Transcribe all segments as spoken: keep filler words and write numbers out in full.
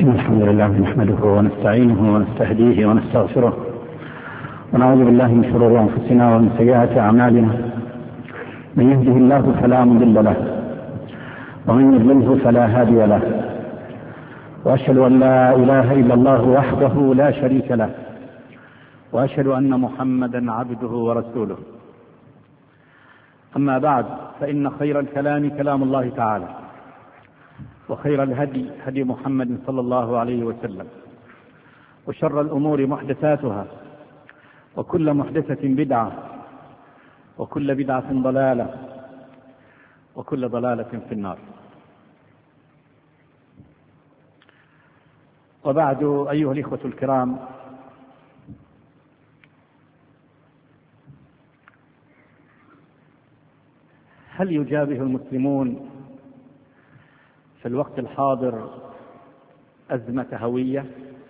الحمد لله نحمده ونستعينه ونستهديه ونستغفره ونعوذ بالله من شرور أنفسنا ومن سيئات أعمالنا. من يهده الله فلا مضل له ومن يضلله فلا هادي له، وأشهد أن لا إله إلا الله وحده لا شريك له، وأشهد أن محمدا عبده ورسوله. أما بعد، فإن خير الكلام كلام الله تعالى، وخير الهدي هدي محمد صلى الله عليه وسلم، وشر الأمور محدثاتها، وكل محدثة بدعة، وكل بدعة ضلالة، وكل ضلالة في النار. وبعد، أيها الإخوة الكرام، هل يجابه المسلمون في الوقت الحاضر أزمة هوية؟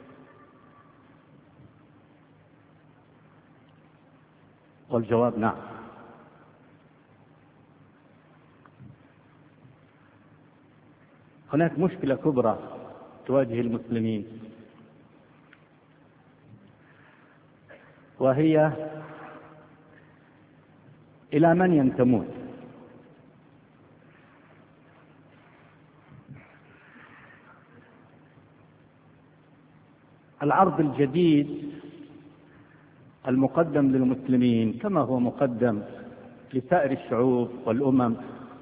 والجواب نعم. هناك مشكلة كبرى تواجه المسلمين، وهي إلى من ينتمون. العرض الجديد المقدم للمسلمين كما هو مقدم لسائر الشعوب والأمم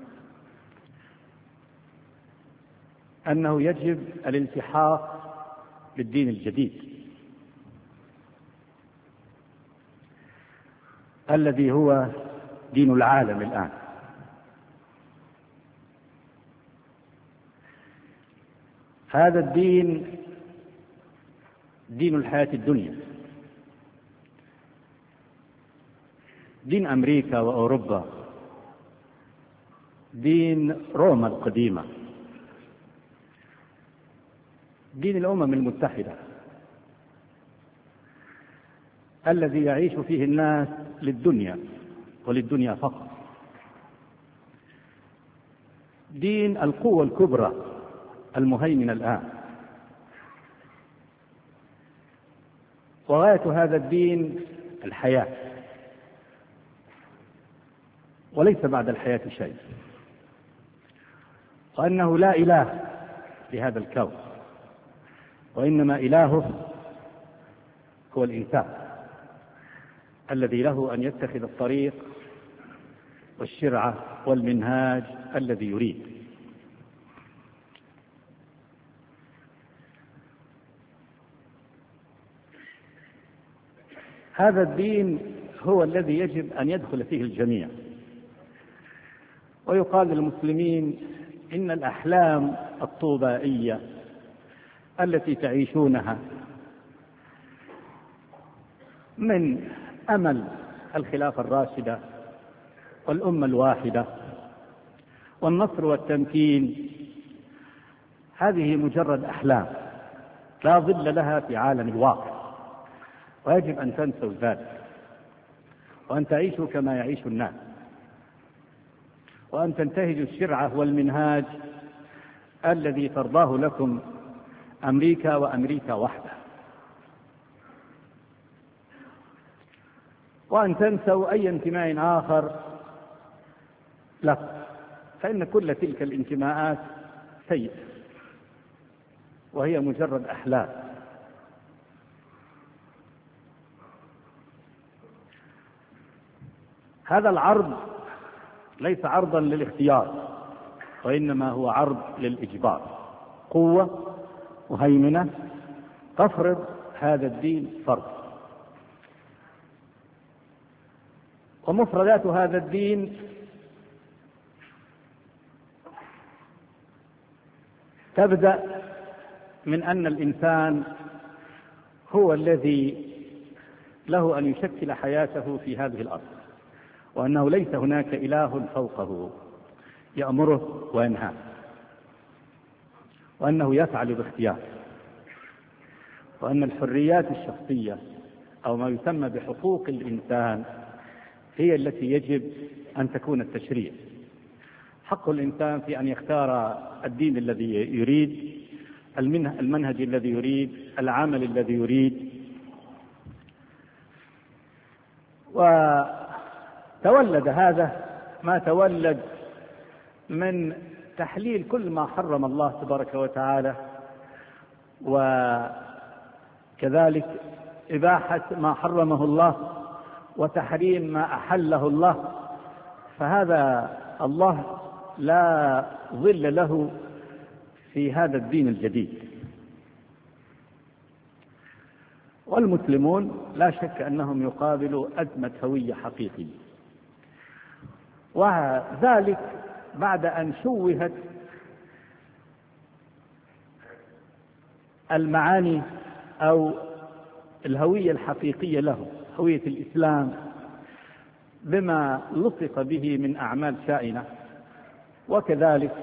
أنه يجب الالتحاق بالدين الجديد الذي هو دين العالم الآن. هذا الدين دين الحياة الدنيا، دين أمريكا وأوروبا، دين روما القديمة، دين الأمم المتحدة الذي يعيش فيه الناس للدنيا وللدنيا فقط، دين القوة الكبرى المهيمنة الآن. وغاية هذا الدين الحياة، وليس بعد الحياة شيء، وأنه لا إله لهذا الكون، وإنما إلهه هو الإنسان الذي له أن يتخذ الطريق والشرعة والمنهاج الذي يريد. هذا الدين هو الذي يجب أن يدخل فيه الجميع. ويقال للمسلمين إن الأحلام الطوبائية التي تعيشونها من أمل الخلافة الراشدة والأمة الواحدة والنصر والتمكين، هذه مجرد أحلام لا ظل لها في عالم الواقع، ويجب أن تنسوا ذلك، وأن تعيشوا كما يعيش الناس، وأن تنتهجوا الشرعة والمنهاج الذي ترضاه لكم أمريكا وأمريكا وحده، وأن تنسوا أي انتماء آخر لك، فإن كل تلك الانتماءات سيئة وهي مجرد أحلام. هذا العرض ليس عرضا للاختيار، وإنما هو عرض للإجبار. قوة مهيمنة تفرض هذا الدين فرض، ومفردات هذا الدين تبدأ من أن الإنسان هو الذي له أن يشكل حياته في هذه الأرض، وأنه ليس هناك إله فوقه يأمره وينهاه، وأنه يفعل باختياره، وأن الحريات الشخصية أو ما يسمى بحقوق الإنسان هي التي يجب أن تكون التشريع. حق الإنسان في أن يختار الدين الذي يريد، المنهج الذي يريد، العمل الذي يريد. وتولد هذا ما تولد من تحليل كل ما حرم الله تبارك وتعالى، وكذلك إباحة ما حرمه الله وتحريم ما أحله الله. فهذا الله لا ظل له في هذا الدين الجديد. والمسلمون لا شك أنهم يقابلوا أزمة هوية حقيقية، وذلك بعد أن شوهت المعاني أو الهوية الحقيقية له، هوية الإسلام، بما لصق به من أعمال شائنة، وكذلك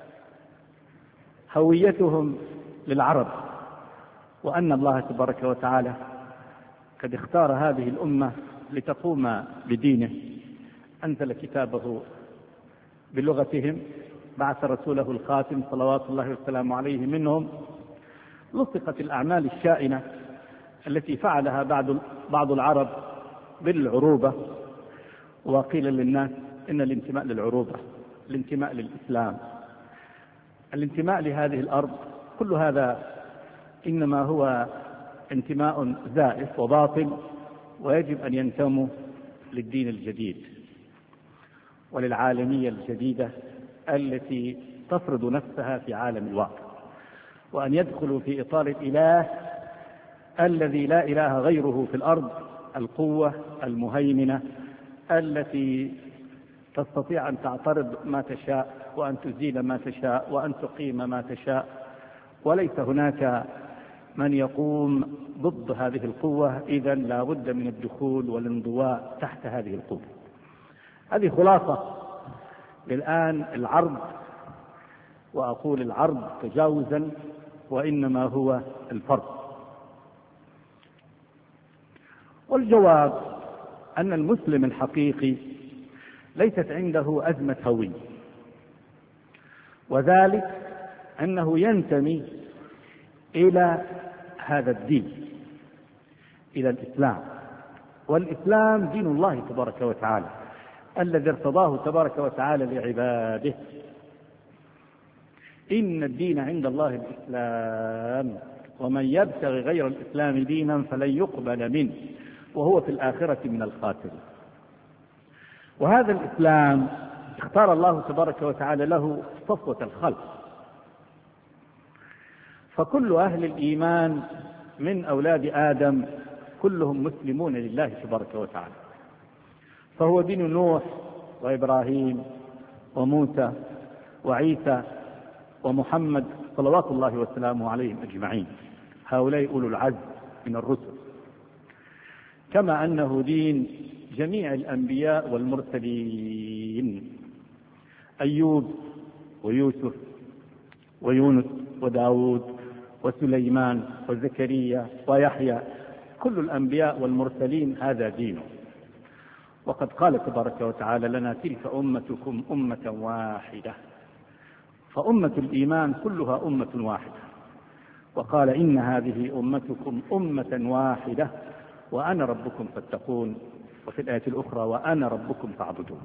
هويتهم للعرب، وأن الله تبارك وتعالى قد اختار هذه الأمة لتقوم بدينه، أنزل كتابه بلغتهم، بعث رسوله الخاتم صلوات الله والسلام عليه منهم. لصقت الأعمال الشائنة التي فعلها بعض بعض العرب بالعروبة، وقيل للناس إن الانتماء للعروبة، الانتماء للإسلام، الانتماء لهذه الأرض، كل هذا إنما هو انتماء زائف وباطل، ويجب أن ينتموا للدين الجديد وللعالمية الجديدة التي تفرض نفسها في عالم الواقع، وأن يدخلوا في إطار الإله الذي لا إله غيره في الأرض، القوة المهيمنة التي تستطيع أن تعترض ما تشاء وأن تزيل ما تشاء وأن تقيم ما تشاء، وليس هناك من يقوم ضد هذه القوة. إذن لا بد من الدخول والانضواء تحت هذه القوة. هذه خلاصة للآن العرض، وأقول العرض تجاوزا، وإنما هو الفرق. والجواب أن المسلم الحقيقي ليست عنده أزمة هوية، وذلك أنه ينتمي إلى هذا الدين، إلى الإسلام. والإسلام دين الله تبارك وتعالى الذي ارتضاه تبارك وتعالى لعباده. إن الدين عند الله الإسلام ومن يبتغي غير الإسلام دينا فلن يقبل منه وهو في الآخرة من الخاسرين. وهذا الإسلام اختار الله تبارك وتعالى له صفوة الخلق، فكل أهل الإيمان من أولاد آدم كلهم مسلمون لله تبارك وتعالى. فهو دين نوح وإبراهيم وموسى وعيسى ومحمد صلوات الله وسلامه عليهم أجمعين، هؤلاء أولو العزم من الرسل، كما أنه دين جميع الأنبياء والمرسلين، أيوب ويوسف ويونس وداود وسليمان وزكريا ويحيى، كل الأنبياء والمرسلين هذا دينه. وقد قال تبارك وتعالى لنا تلك أمتكم أمة واحدة، فأمة الإيمان كلها أمة واحدة. وقال إن هذه أمتكم أمة واحدة وأنا ربكم فاتقون، وفي الآية الأخرى وأنا ربكم فاعبدون.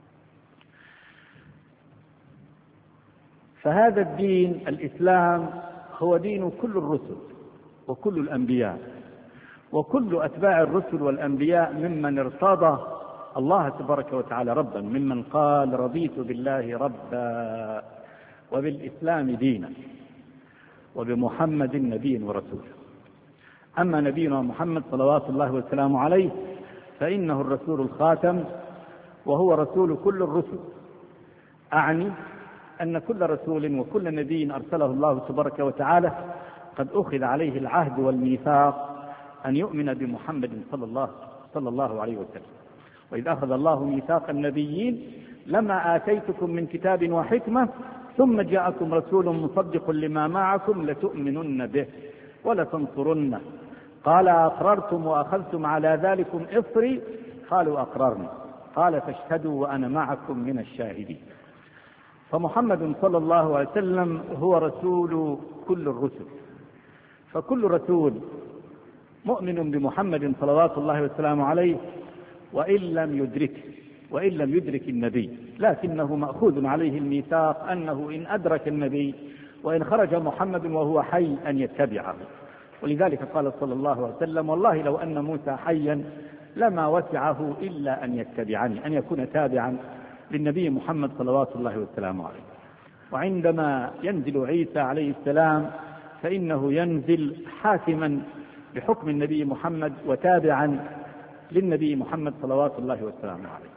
فهذا الدين الإسلام هو دين كل الرسل وكل الأنبياء وكل أتباع الرسل والأنبياء ممن ارتضى الله تبارك وتعالى ربا، ممن قال رضيت بالله ربا وبالإسلام دينا وبمحمد نبي ورسول. أما نبينا محمد صلوات الله وسلامه عليه فإنه الرسول الخاتم وهو رسول كل الرسل، أعني أن كل رسول وكل نبي أرسله الله تبارك وتعالى قد أخذ عليه العهد والميثاق أن يؤمن بمحمد صلى الله, صلى الله عليه وسلم. وإذ أخذ الله ميثاق النبيين لما آتيتكم من كتاب وحكمة ثم جاءكم رسول مصدق لما معكم لتؤمنن به ولتنصرنه قال أقررتم وأخذتم على ذلكم إصري قالوا أقررنا قال فاشهدوا وأنا معكم من الشاهدين. فمحمد صلى الله عليه وسلم هو رسول كل الرسل، فكل رسول مؤمن بمحمد صلوات الله وسلامه عليه وإن لم يدركه وإن لم يدرك النبي، لكنه مأخوذ عليه الميثاق أنه إن أدرك النبي وإن خرج محمد وهو حي أن يتبعه. ولذلك قال صلى الله عليه وسلم: والله لو أن موسى حيا لما وسعه إلا أن يتبعني، أن يكون تابعا للنبي محمد صلوات الله وسلامه عليه. وعندما ينزل عيسى عليه السلام فإنه ينزل حاكما بحكم النبي محمد وتابعا للنبي محمد صلوات الله وسلامه عليه.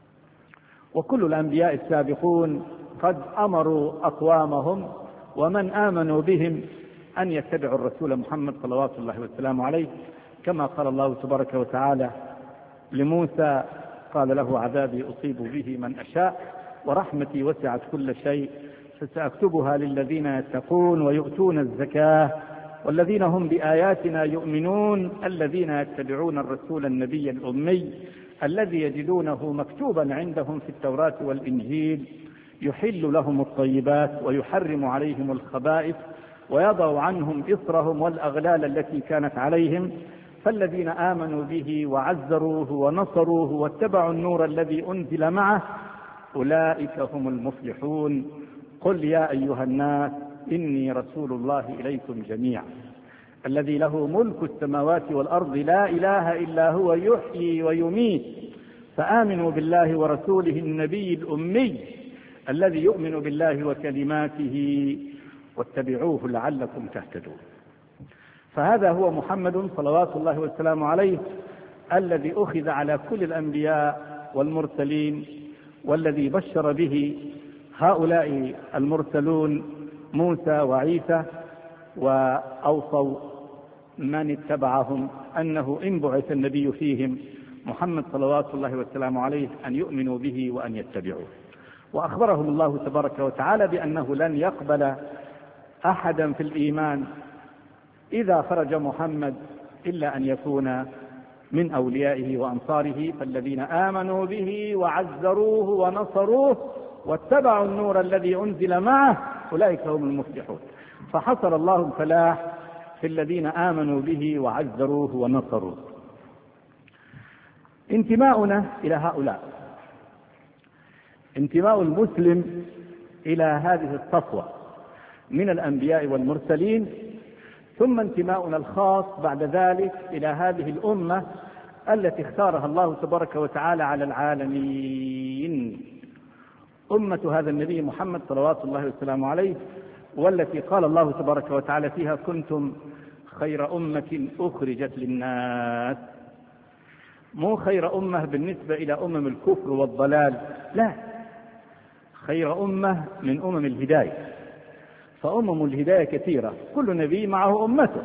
وكل الأنبياء السابقون قد أمروا أقوامهم ومن آمنوا بهم أن يتبعوا الرسول محمد صلوات الله وسلامه عليه، كما قال الله تبارك وتعالى لموسى: قال له: عذابي أصيب به من أشاء ورحمتي وسعت كل شيء فسأكتبها للذين يتقون ويؤتون الزكاة والذين هم بآياتنا يؤمنون الذين يتبعون الرسول النبي الأمي الذي يجدونه مكتوبا عندهم في التوراة والإنجيل يحل لهم الطيبات ويحرم عليهم الخبائث ويضع عنهم إصرهم والأغلال التي كانت عليهم فالذين آمنوا به وعزروه ونصروه واتبعوا النور الذي أنزل معه أولئك هم المفلحون. قل يا أيها الناس إني رسول الله إليكم جميعا الذي له ملك السماوات والأرض لا إله إلا هو يحيي ويميت فآمنوا بالله ورسوله النبي الأمي الذي يؤمن بالله وكلماته واتبعوه لعلكم تهتدون. فهذا هو محمد صلوات الله وسلامه عليه الذي أخذ على كل الأنبياء والمرسلين، والذي بشر به هؤلاء المرسلون موسى وعيسى، وأوصوا من اتبعهم أنه إن بعث النبي فيهم محمد صلوات الله وسلامه عليه أن يؤمنوا به وأن يتبعوه. وأخبرهم الله تبارك وتعالى بأنه لن يقبل أحدا في الإيمان إذا خرج محمد إلا أن يكون من أوليائه وأنصاره، فالذين آمنوا به وعزروه ونصروه واتبعوا النور الذي أنزل معه أولئك هم المفلحون. فحصل الله الفلاح في الذين آمنوا به وعزروه ونصروه. انتماؤنا إلى هؤلاء، انتماء المسلم إلى هذه الصفوة من الأنبياء والمرسلين، ثم انتماؤنا الخاص بعد ذلك إلى هذه الأمة التي اختارها الله تبارك وتعالى على العالمين، أمة هذا النبي محمد صلوات الله وسلامه عليه، والتي قال الله تبارك وتعالى فيها: كنتم خير أمة أخرجت للناس. مو خير أمة بالنسبة إلى أمم الكفر والضلال، لا، خير أمة من أمم الهداية. فأمم الهداية كثيرة، كل نبي معه أمته،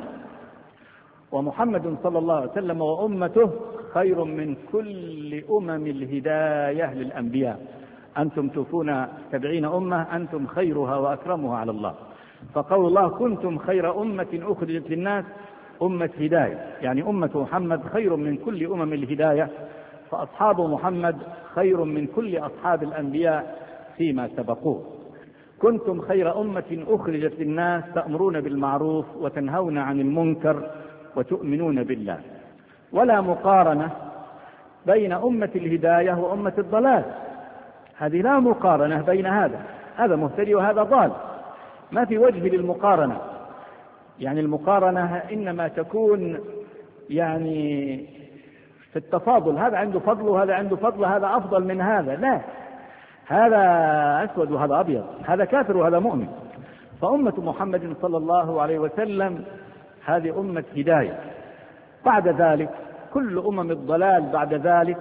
ومحمد صلى الله عليه وسلم وأمته خير من كل أمم الهداية للأنبياء. أنتم توفون سبعين أمة أنتم خيرها وأكرمها على الله. فقول الله: كنتم خير أمة أخرجت للناس، أمة هداية، يعني أمة محمد خير من كل أمم الهداية، فأصحاب محمد خير من كل أصحاب الأنبياء فيما سبقوه. كنتم خير أمة أخرجت للناس تأمرون بالمعروف وتنهون عن المنكر وتؤمنون بالله. ولا مقارنة بين أمة الهداية وأمة الضلال، هذه لا مقارنة بين هذا، هذا مهتدي وهذا ضال، ما في وجه للمقارنة. يعني المقارنة إنما تكون يعني في التفاضل، هذا عنده فضل وهذا عنده فضل، هذا أفضل من هذا، لا، هذا أسود وهذا أبيض، هذا كافر وهذا مؤمن. فأمة محمد صلى الله عليه وسلم هذه أمة هداية. بعد ذلك كل أمم الضلال بعد ذلك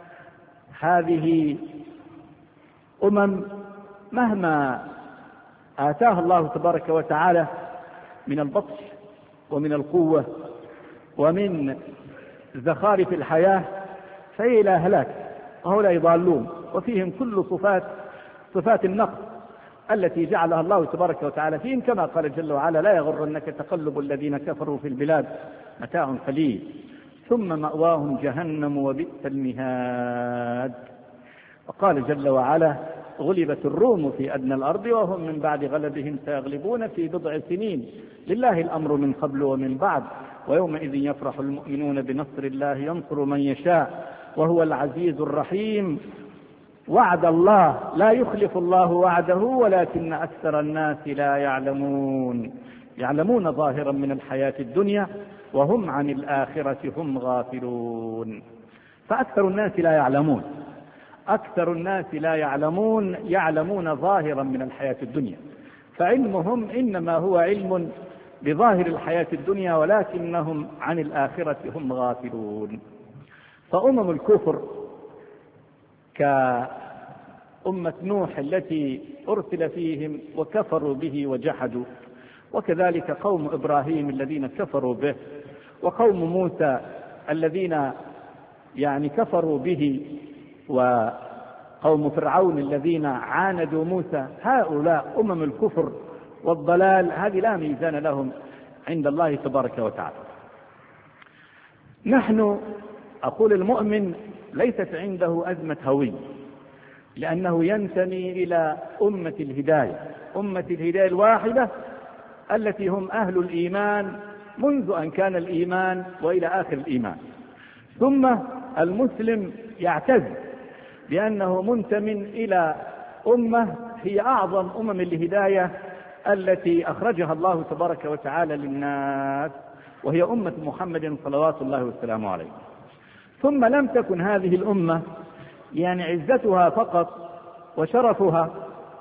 هذه أمم مهما آتاها الله تبارك وتعالى من البطش ومن القوة ومن زخارف الحياة فهي إلى هلاك، وهؤلاء يضالون، وفيهم كل صفات صفات النقص التي جعلها الله تبارك وتعالى فيهم، كما قال جل وعلا: لا يغرنك تقلب الذين كفروا في البلاد متاع قليل ثم مأواهم جهنم وبئس المهاد. وقال جل وعلا: غلبت الروم في أدنى الأرض وهم من بعد غلبهم سيغلبون في بضع سنين، لله الأمر من قبل ومن بعد، ويومئذ يفرح المؤمنون بنصر الله ينصر من يشاء وهو العزيز الرحيم. وعد الله لا يخلف الله وعده ولكن أكثر الناس لا يعلمون، يعلمون ظاهرا من الحياة الدنيا وهم عن الآخرة هم غافلون. فأكثر الناس لا يعلمون، أكثر الناس لا يعلمون يعلمون ظاهرا من الحياة الدنيا، فعلمهم إنما هو علم بظاهر الحياة الدنيا ولكنهم عن الآخرة هم غافلون. فأمم الكفر كأمة نوح التي أرسل فيهم وكفروا به وجحدوا، وكذلك قوم إبراهيم الذين كفروا به، وقوم موسى الذين يعني كفروا به، وقوم فرعون الذين عاندوا موسى، هؤلاء أمم الكفر والضلال هذه لا ميزان لهم عند الله تبارك وتعالى. نحن أقول المؤمن ليست عنده أزمة هوية، لأنه ينتمي إلى أمة الهداية، أمة الهداية الواحدة التي هم أهل الإيمان منذ أن كان الإيمان وإلى آخر الإيمان. ثم المسلم يعتز بأنه منتمٍ إلى أمة هي أعظم أمم الهداية التي أخرجها الله تبارك وتعالى للناس، وهي أمة محمد صلوات الله وسلامه عليه. ثم لم تكن هذه الأمة يعني عزتها فقط وشرفها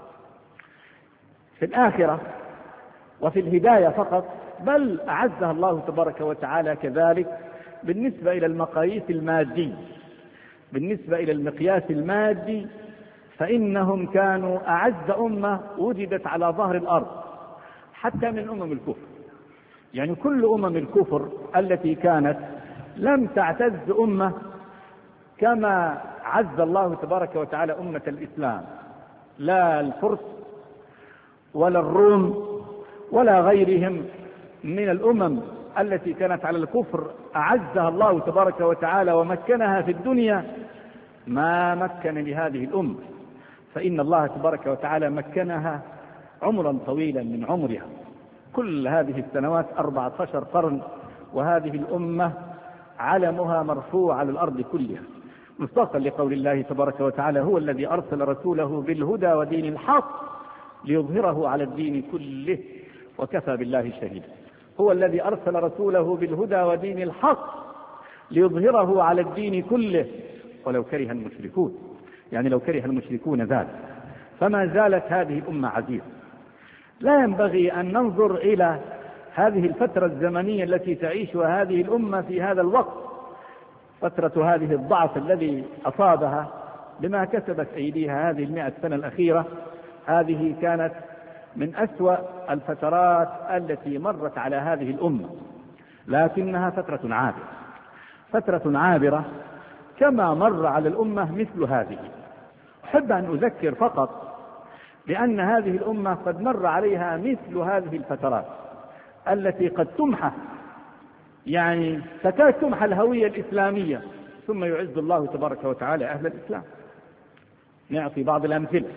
في الآخرة وفي الهداية فقط، بل أعزها الله تبارك وتعالى كذلك بالنسبة إلى المقاييس المادية، بالنسبة إلى المقياس المادي، فإنهم كانوا أعز أمة وجدت على ظهر الأرض حتى من أمم الكفر. يعني كل أمم الكفر التي كانت لم تعتز أمة كما عز الله تبارك وتعالى أمة الإسلام، لا الفرس ولا الروم ولا غيرهم من الأمم التي كانت على الكفر أعزها الله تبارك وتعالى ومكنها في الدنيا ما مكن لهذه الأمة، فإن الله تبارك وتعالى مكنها عمرا طويلا من عمرها، كل هذه السنوات أربعة عشر قرن، وهذه الأمة علمها مرفوع على الأرض كلها، مصداقا لقول الله تبارك وتعالى: هو الذي أرسل رسوله بالهدى ودين الحق ليظهره على الدين كله وكفى بالله شهيدا. هو الذي أرسل رسوله بالهدى ودين الحق ليظهره على الدين كله ولو كره المشركون، يعني لو كره المشركون ذلك. فما زالت هذه الأمة عزيزة. لا ينبغي أن ننظر إلى هذه الفترة الزمنية التي تعيشها هذه الأمة في هذا الوقت، فترة هذه الضعف الذي أصابها بما كسبت أيديها هذه المئة سنة الأخيرة. هذه كانت من أسوأ الفترات التي مرت على هذه الأمة، لكنها فترة عابرة، فترة عابرة كما مر على الأمة مثل هذه. أحب أن أذكر فقط بأن هذه الأمة قد مر عليها مثل هذه الفترات التي قد تمحى، يعني تكاد تمحى الهوية الإسلامية، ثم يعز الله تبارك وتعالى أهل الإسلام. نعطي بعض الأمثلة.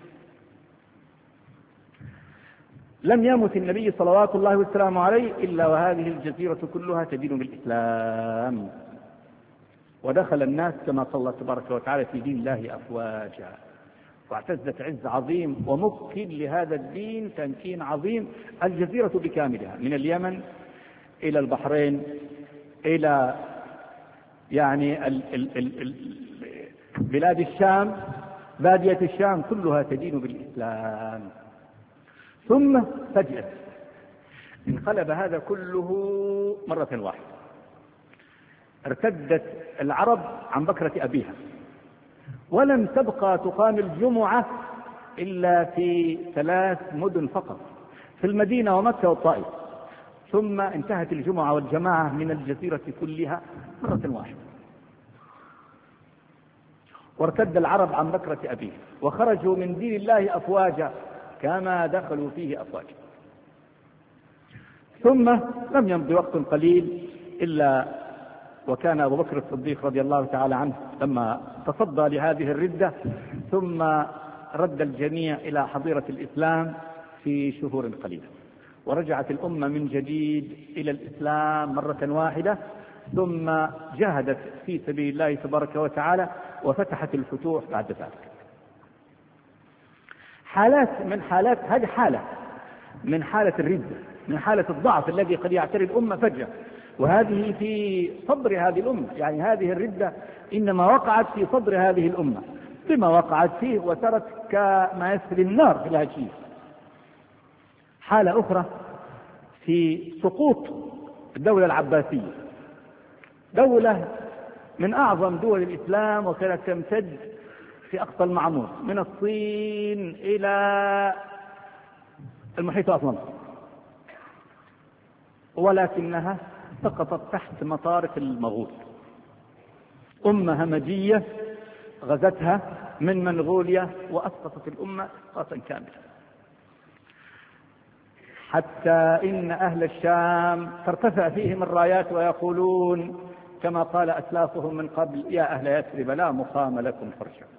لم يمت النبي صلوات الله وسلامه عليه إلا وهذه الجزيرة كلها تدين بالإسلام، ودخل الناس كما قال الله تبارك وتعالى في دين الله أفواجا، واعتزت عز عظيم ومكن لهذا الدين تمكين عظيم. الجزيرة بكاملها من اليمن إلى البحرين إلى يعني ال ال ال ال بلاد الشام، بادية الشام كلها تدين بالإسلام. ثم فجأة انقلب هذا كله مرة واحدة، ارتدت العرب عن بكرة أبيها، ولم تبقى تقام الجمعة إلا في ثلاث مدن فقط، في المدينة ومكة والطائف، ثم انتهت الجمعة والجماعة من الجزيرة كلها مرة واحدة. وارتد العرب عن بكرة أبيها وخرجوا من دين الله أفواجا كما دخلوا فيه أفواجا. ثم لم يمضي وقت قليل إلا وكان أبو بكر الصديق رضي الله تعالى عنه لما تصدى لهذه الردة ثم رد الجميع إلى حظيرة الإسلام في شهور قليلة، ورجعت الأمة من جديد إلى الإسلام مرة واحدة، ثم جاهدت في سبيل الله تبارك وتعالى وفتحت الفتوح بعد ذلك. حالات من حالات هذه حالة من حالة الردة، من حالة الضعف الذي قد يعتري الأمة فجأة، وهذه في صدر هذه الأمة. يعني هذه الردة إنما وقعت في صدر هذه الأمة بما وقعت فيه، وسرت كما يسري النار في الهشيم. حالة أخرى في سقوط الدولة العباسية، دولة من أعظم دول الإسلام، وكانت تمتد في أقصى المعمور من الصين إلى المحيط الأطلنطي، ولكنها سقطت تحت مطارق المغول. أمة همجية غزتها من منغوليا وأسقطت الأمة إسقاطا كاملا، حتى إن أهل الشام ترتفع فيهم الرايات ويقولون كما قال أسلافهم من قبل: يا أهل يثرب لا مقام لكم فارجعوا.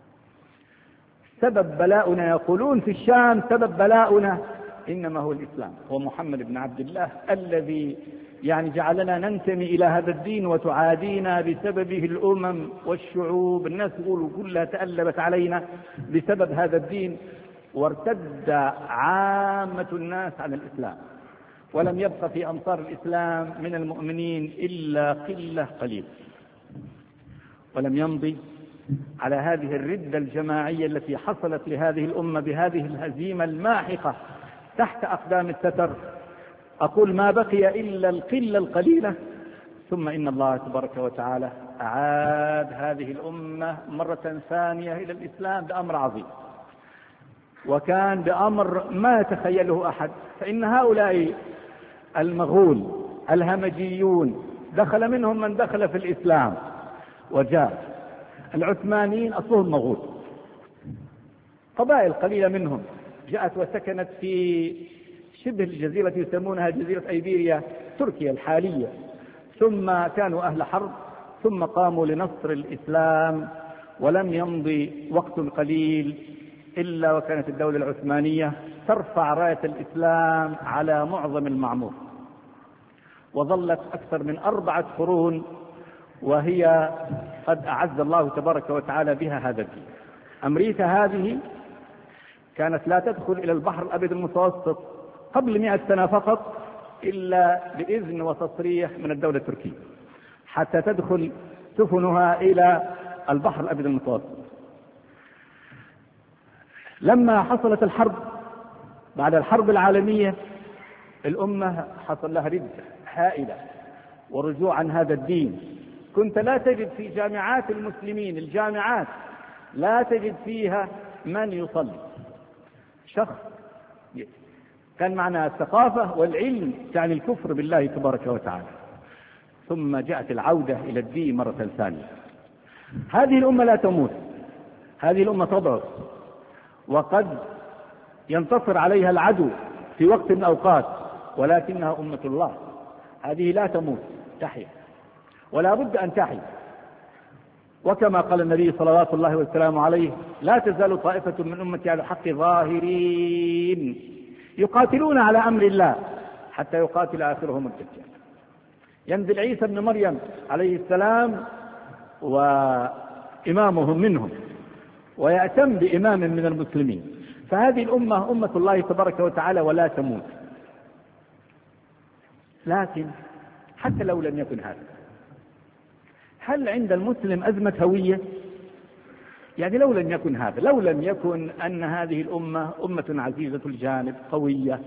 سبب بلاؤنا، يقولون في الشام، سبب بلاؤنا إنما هو الإسلام، هو محمد بن عبد الله الذي يعني جعلنا ننتمي إلى هذا الدين، وتعادينا بسببه الأمم والشعوب. الناس يقولوا كلها تألبت علينا بسبب هذا الدين، وارتد عامة الناس عن الإسلام، ولم يبق في أمصار الإسلام من المؤمنين إلا قلة قليلة. ولم يمضي على هذه الردة الجماعية التي حصلت لهذه الأمة بهذه الهزيمة الماحقة تحت أقدام التتر، أقول ما بقي إلا القلة القليلة، ثم إن الله تبارك وتعالى أعاد هذه الأمة مرة ثانية إلى الإسلام بأمر عظيم، وكان بأمر ما يتخيله أحد. فإن هؤلاء المغول الهمجيون دخل منهم من دخل في الإسلام وجاء. العثمانيين أصلهم مغول، قبائل قليلة منهم جاءت وسكنت في شبه الجزيرة يسمونها جزيرة أيبيريا، تركيا الحالية، ثم كانوا أهل حرب، ثم قاموا لنصر الإسلام. ولم يمضي وقت قليل إلا وكانت الدولة العثمانية ترفع راية الإسلام على معظم المعمور، وظلت أكثر من أربعة قرون وهي قد أعز الله تبارك وتعالى بها هذا الدين. أمريكا هذه كانت لا تدخل إلى البحر الأبيض المتوسط قبل مئة سنة فقط إلا بإذن وتصريح من الدولة التركية حتى تدخل سفنها إلى البحر الأبيض المتوسط. لما حصلت الحرب بعد الحرب العالمية، الأمة حصل لها ردة هائلة ورجوع عن هذا الدين. كنت لا تجد في جامعات المسلمين، الجامعات لا تجد فيها من يصلي شخص كان معنى الثقافة والعلم تعني الكفر بالله تبارك وتعالى. ثم جاءت العودة إلى الدين مرة ثانية. هذه الأمة لا تموت، هذه الأمة تضعف، وقد ينتصر عليها العدو في وقت من الأوقات، ولكنها أمة الله، هذه لا تموت، تحيا، ولا بد أن تحيا. وكما قال النبي صلوات الله والسلام عليه: لا تزال طائفة من أمتي على الحق ظاهرين يقاتلون على أمر الله حتى يقاتل آخرهم الدجال. ينزل عيسى بن مريم عليه السلام وإمامهم منهم، ويأتم بإمام من المسلمين. فهذه الأمة أمة الله تبارك وتعالى ولا تموت. لكن حتى لو لم يكن هذا، هل عند المسلم أزمة هوية؟ يعني لو لم يكن هذا، لو لم يكن أن هذه الأمة أمة عزيزة الجانب قوية،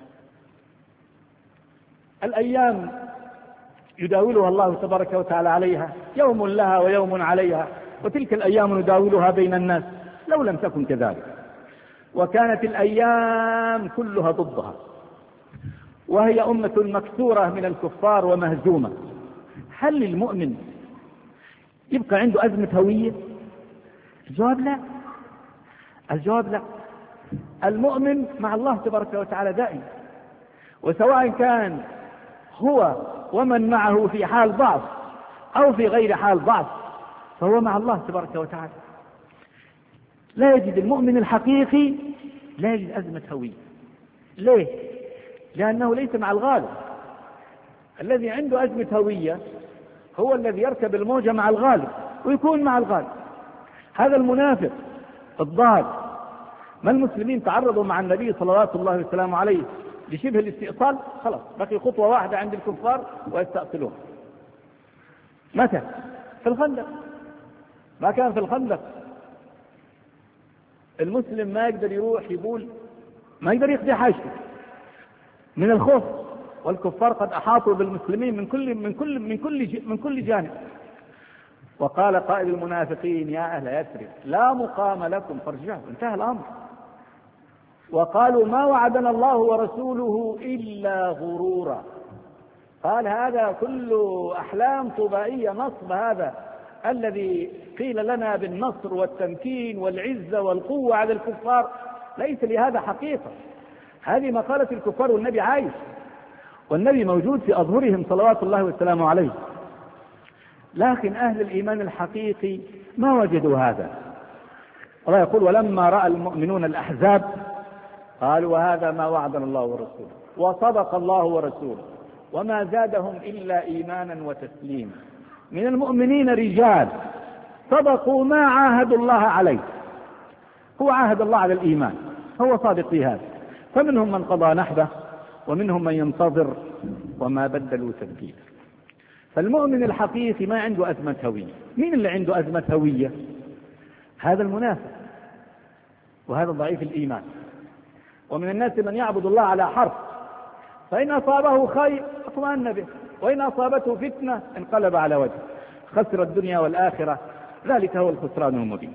الأيام يداولها الله تبارك وتعالى عليها، يوم لها ويوم عليها، وتلك الأيام نداولها بين الناس. لو لم تكن كذلك وكانت الأيام كلها ضدها، وهي أمة مكسورة من الكفار ومهزومة، هل للمؤمن يبقى عنده أزمة هوية؟ الجواب لا، الجواب لا. المؤمن مع الله تبارك وتعالى دائما، وسواء كان هو ومن معه في حال ضعف أو في غير حال ضعف، فهو مع الله تبارك وتعالى. لا يجد المؤمن الحقيقي لا يجد أزمة هوية. ليه؟ لأنه ليس مع الغالب. الذي عنده أزمة هوية هو الذي يركب الموجة مع الغالب ويكون مع الغالب. هذا المنافق الضال. ما المسلمين تعرضوا مع النبي صلوات الله وسلامه عليه لشبه الاستئصال، خلاص بقي خطوة واحدة عند الكفار ويستأصلون. متى؟ في الخندق. ما كان في الخندق المسلم ما يقدر يروح يقول، ما يقدر يقضي حاجته من الخوف، والكفار قد أحاطوا بالمسلمين من كل من كل من كل من كل جانب. وقال قائد المنافقين يا أهل يثرب لا مقام لكم فارجعوا. انتهى الأمر. وقالوا ما وعدنا الله ورسوله إلا غرورا. قال هذا كله أحلام طبائية، نصب هذا الذي قيل لنا بالنصر والتمكين والعزة والقوة على الكفار، ليس لهذا حقيقة. هذه مقالة الكفار والنبي عايش، والنبي موجود في أظهرهم صلوات الله وسلامه عليه. لكن أهل الإيمان الحقيقي ما وجدوا هذا. الله يقول ولما رأى المؤمنون الأحزاب قالوا وهذا ما وعدنا الله ورسوله وصدق الله ورسوله وما زادهم إلا إيمانا وتسليما. من المؤمنين رجال صدقوا ما عاهدوا الله عليه. هو عاهد الله على الإيمان، هو صادق في هذا. فمنهم من قضى نحبه ومنهم من ينتظر وما بدلوا تبديلا. فالمؤمن الحقيقي ما عنده أزمة هوية. مين اللي عنده أزمة هوية؟ هذا المنافق، وهذا ضعيف الإيمان. ومن الناس من يعبد الله على حرف، فإن أصابه خير اطمأن به، وإن أصابته فتنة انقلب على وجهه، خسر الدنيا والآخرة، ذلك هو الخسران المبين.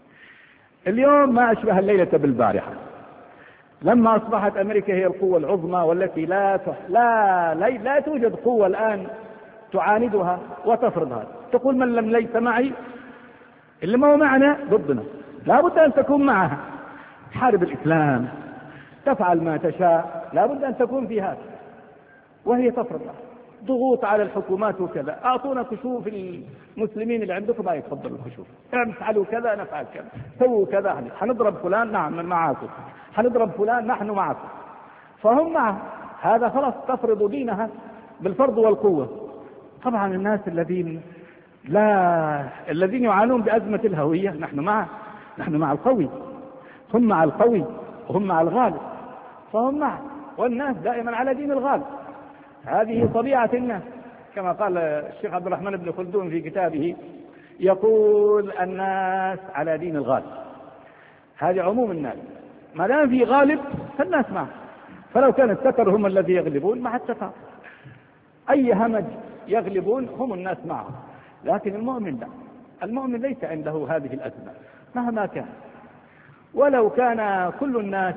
اليوم ما أشبه الليلة بالبارحة، لما أصبحت أمريكا هي القوة العظمى والتي لا تح... لا... لا لا توجد قوة الآن تعاندها وتفرضها. تقول من لم ليس معي، اللي ما هو معنا ضدنا، لا بد أن تكون معها، تحارب الإسلام، تفعل ما تشاء، لا بد أن تكون في هذا، وهي تفرض ضغوط على الحكومات وكذا. أعطونا كشوف المسلمين اللي عندكم، ما يتفضلوا الكشوف، افعلوا كذا نفعل كذا، سووا كذا، حنضرب فلان نعم معكم، حنضرب فلان نحن معكم. فهم معه هذا، خلاص تفرض دينها بالفرض والقوة. طبعا الناس الذين لا الذين يعانون بأزمة الهوية نحن معه، نحن مع القوي، هم مع القوي وهم مع الغالب، فهم معه، والناس دائما على دين الغالب. هذه طبيعة الناس، كما قال الشيخ عبد الرحمن بن خلدون في كتابه، يقول الناس على دين الغالب. هذه عموم الناس، ما دام في غالب فالناس معه. فلو كان الستر هم الذي يغلبون مع الستر، أي همج يغلبون هم الناس معه. لكن المؤمن لا، المؤمن ليس عنده هذه الأزمة مهما كان. ولو كان كل الناس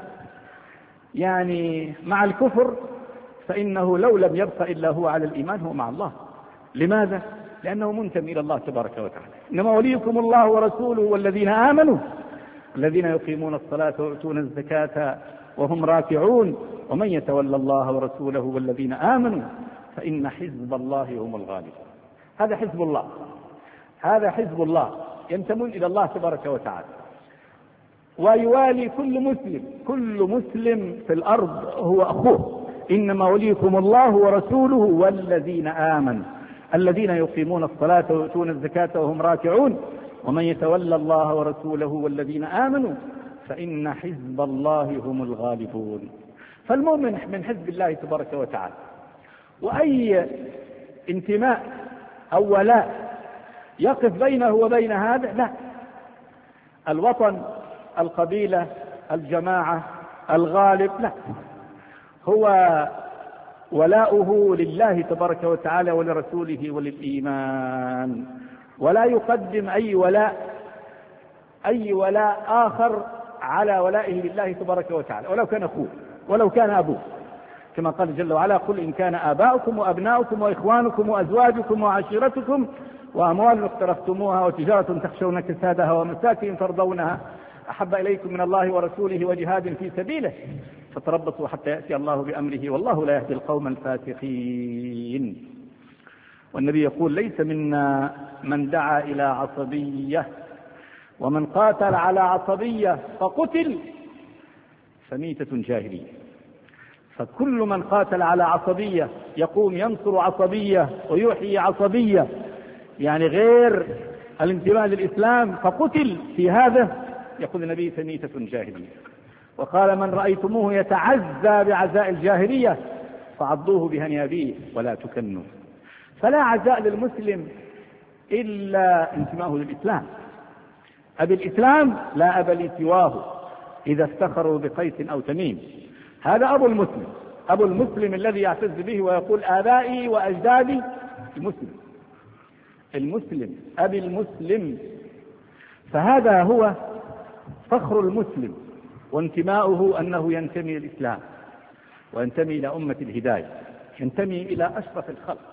يعني مع الكفر، فإنه لو لم يبق إلا هو على الإيمان هو مع الله. لماذا؟ لأنه منتمي إلى الله تبارك وتعالى. إنما وليكم الله ورسوله والذين آمنوا الذين يقيمون الصلاة ويؤتون الزكاة وهم راكعون ومن يتولى الله ورسوله والذين آمنوا فإن حزب الله هم الغالبون. هذا حزب الله، هذا حزب الله، ينتمون إلى الله تبارك وتعالى، ويوالي كل مسلم، كل مسلم في الأرض هو أخوه. إنما وليكم الله ورسوله والذين آمنوا الذين يقيمون الصلاة ويؤتون الزكاة وهم راكعون ومن يتولى الله ورسوله والذين آمنوا فإن حزب الله هم الغالبون. فالمؤمن من حزب الله تبارك وتعالى. وأي انتماء أو ولاء يقف بينه وبين هذا لا. الوطن، القبيلة، الجماعة، الغالب لا، هو ولاؤه لله تبارك وتعالى ولرسوله وللإيمان، ولا يقدم أي ولاء أي ولاء آخر على ولائه لله تبارك وتعالى، ولو كان أخوه ولو كان أبوه، كما قال جل وعلا قل إن كان آباؤكم وأبناؤكم وإخوانكم وأزواجكم وعشيرتكم وأموال اقترفتموها وتجارة تخشون كسادها ومساكن ترضونها أحب إليكم من الله ورسوله وجهاد في سبيله فتربصوا حتى يأتي الله بأمره والله لا يهدي القوم الفاسقين. والنبي يقول ليس منا من دعا إلى عصبية ومن قاتل على عصبية فقتل فميتة جاهلية. فكل من قاتل على عصبية يقوم ينصر عصبية ويحيي عصبية، يعني غير الانتماء للإسلام، فقتل في هذا، يقول النبي فميتة جاهلية. وقال من رأيتموه يتعزى بعزاء الجاهلية فعضوه بهنيابيه ولا تكنوا. فلا عزاء للمسلم إلا انتماءه للإسلام. أبي الإسلام لا أب لي سواه إذا افتخروا بقيس أو تميم. هذا أبو المسلم، أبو المسلم الذي يعتز به ويقول آبائي وأجدادي المسلم، المسلم أبي المسلم. فهذا هو فخر المسلم وانتماؤه، أنه ينتمي للإسلام وينتمي إلى أمة الهداية، ينتمي إلى أشرف الخلق،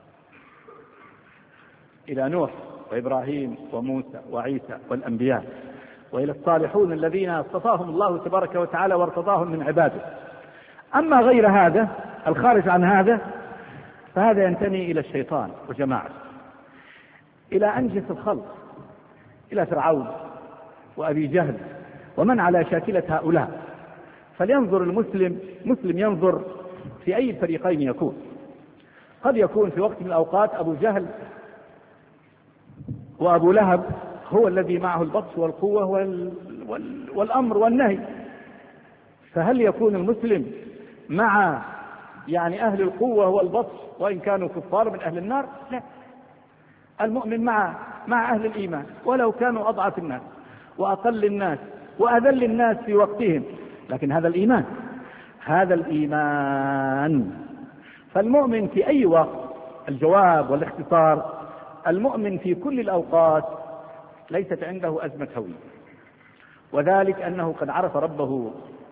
إلى نوح وإبراهيم وموسى وعيسى والأنبياء، وإلى الصالحون الذين اصطفاهم الله تبارك وتعالى وارتضاهم من عباده. أما غير هذا الخارج عن هذا فهذا ينتمي إلى الشيطان وجماعته، إلى أنجس الخلق، إلى فرعون وأبي جهل ومن على شاكلة هؤلاء. فلينظر المسلم، مسلم ينظر في أي الفريقين يكون. قد يكون في وقت من الأوقات أبو جهل وأبو لهب هو الذي معه البطش والقوة وال... وال... والأمر والنهي. فهل يكون المسلم مع يعني أهل القوة والبطش وإن كانوا كفار من أهل النار؟ لا، المؤمن مع مع أهل الإيمان ولو كانوا أضعف الناس وأقل الناس وأذل الناس في وقتهم، لكن هذا الإيمان، هذا الإيمان. فالمؤمن في أي وقت، الجواب والاختصار، المؤمن في كل الأوقات ليست عنده أزمة هوية، وذلك أنه قد عرف ربه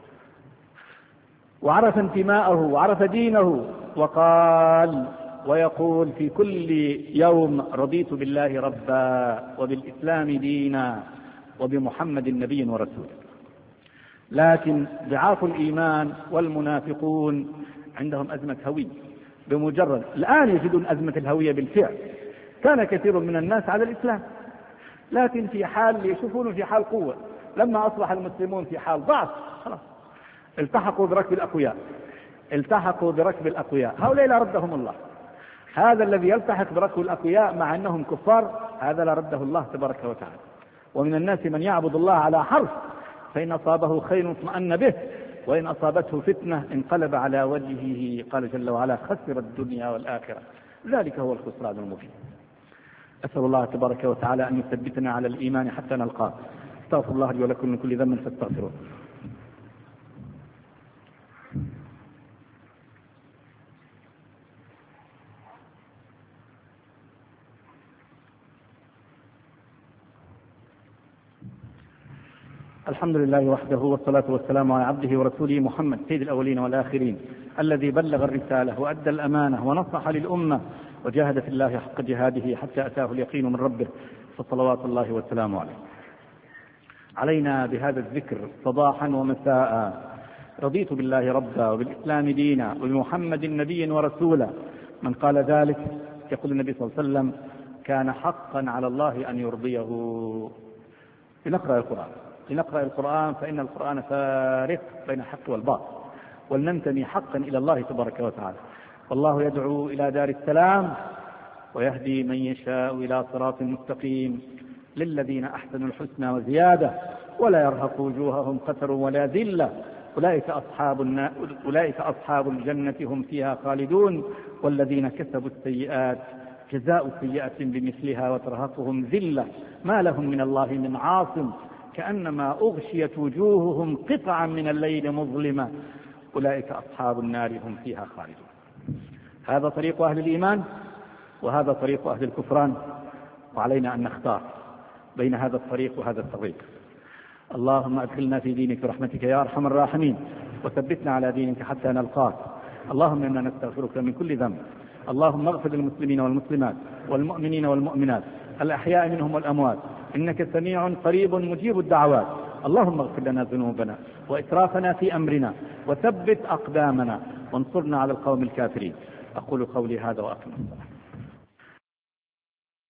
وعرف انتماءه وعرف دينه، وقال ويقول في كل يوم رضيت بالله ربا وبالإسلام دينا وبمحمد نبي ورسول. لكن ضعاف الإيمان والمنافقون عندهم أزمة هوية بمجرد الآن يجدون أزمة الهوية بالفعل. كان كثير من الناس على الإسلام لكن في حال يشوفون في حال قوة، لما أصبح المسلمون في حال ضعف خلاص التحقوا بركب الأقوياء، التحقوا بركب الأقوياء. هؤلاء لا ردهم الله. هذا الذي يلتحق بركب الأقوياء مع أنهم كفار هذا لا رده الله تبارك وتعالى. ومن الناس من يعبد الله على حرف فإن أصابه خير اطمأن به وإن أصابته فتنة انقلب على وجهه. قال جل وعلا خسر الدنيا والآخرة، ذلك هو الخسران المبين. أسأل الله تبارك وتعالى أن يثبتنا على الإيمان حتى نلقاه. استغفر الله لي ولكم من كل ذنب فاستغفروه. الحمد لله وحده والصلاة والسلام على عبده ورسوله محمد سيد الأولين والآخرين، الذي بلغ الرسالة وأدى الأمانة ونصح للأمة وجاهد في الله حق جهاده حتى أتاه اليقين من ربه، فصلوات الله والسلام عليه. علينا بهذا الذكر صباحا ومساء رضيت بالله ربا وبالإسلام دينا وبمحمد نبي ورسولا. من قال ذلك يقول النبي صلى الله عليه وسلم كان حقا على الله أن يرضيه. لنقرأ القرآن لنقرأ القرآن فإن القرآن فارق بين الحق والباطل، ولننتمي حقا إلى الله تبارك وتعالى. والله يدعو إلى دار السلام ويهدي من يشاء إلى صراط مستقيم. للذين أحسنوا الحسنى وزيادة ولا يرهق وجوههم قتر ولا ذلة أولئك أصحاب النا... أولئك أصحاب الجنة هم فيها خالدون. والذين كسبوا السيئات جزاء سيئة بمثلها وترهقهم ذلة ما لهم من الله من عاصم كأنما أغشيت وجوههم قطعا من الليل مظلمة أولئك أصحاب النار هم فيها خالدون. هذا طريق أهل الإيمان وهذا طريق أهل الكفران، وعلينا أن نختار بين هذا الطريق وهذا الطريق. اللهم أدخلنا في دينك برحمتك يا أرحم الراحمين، وثبتنا على دينك حتى نلقاك. اللهم إنا نستغفرك من كل ذنب. اللهم اغفر للمسلمين والمسلمات والمؤمنين والمؤمنات الأحياء منهم والأموات، إنك سميع قريب مجيب الدعوات. اللهم اغفر لنا ذنوبنا وإسرافنا في أمرنا وثبت أقدامنا وانصرنا على القوم الكافرين. أقول قولي هذا وأقم الصلاة.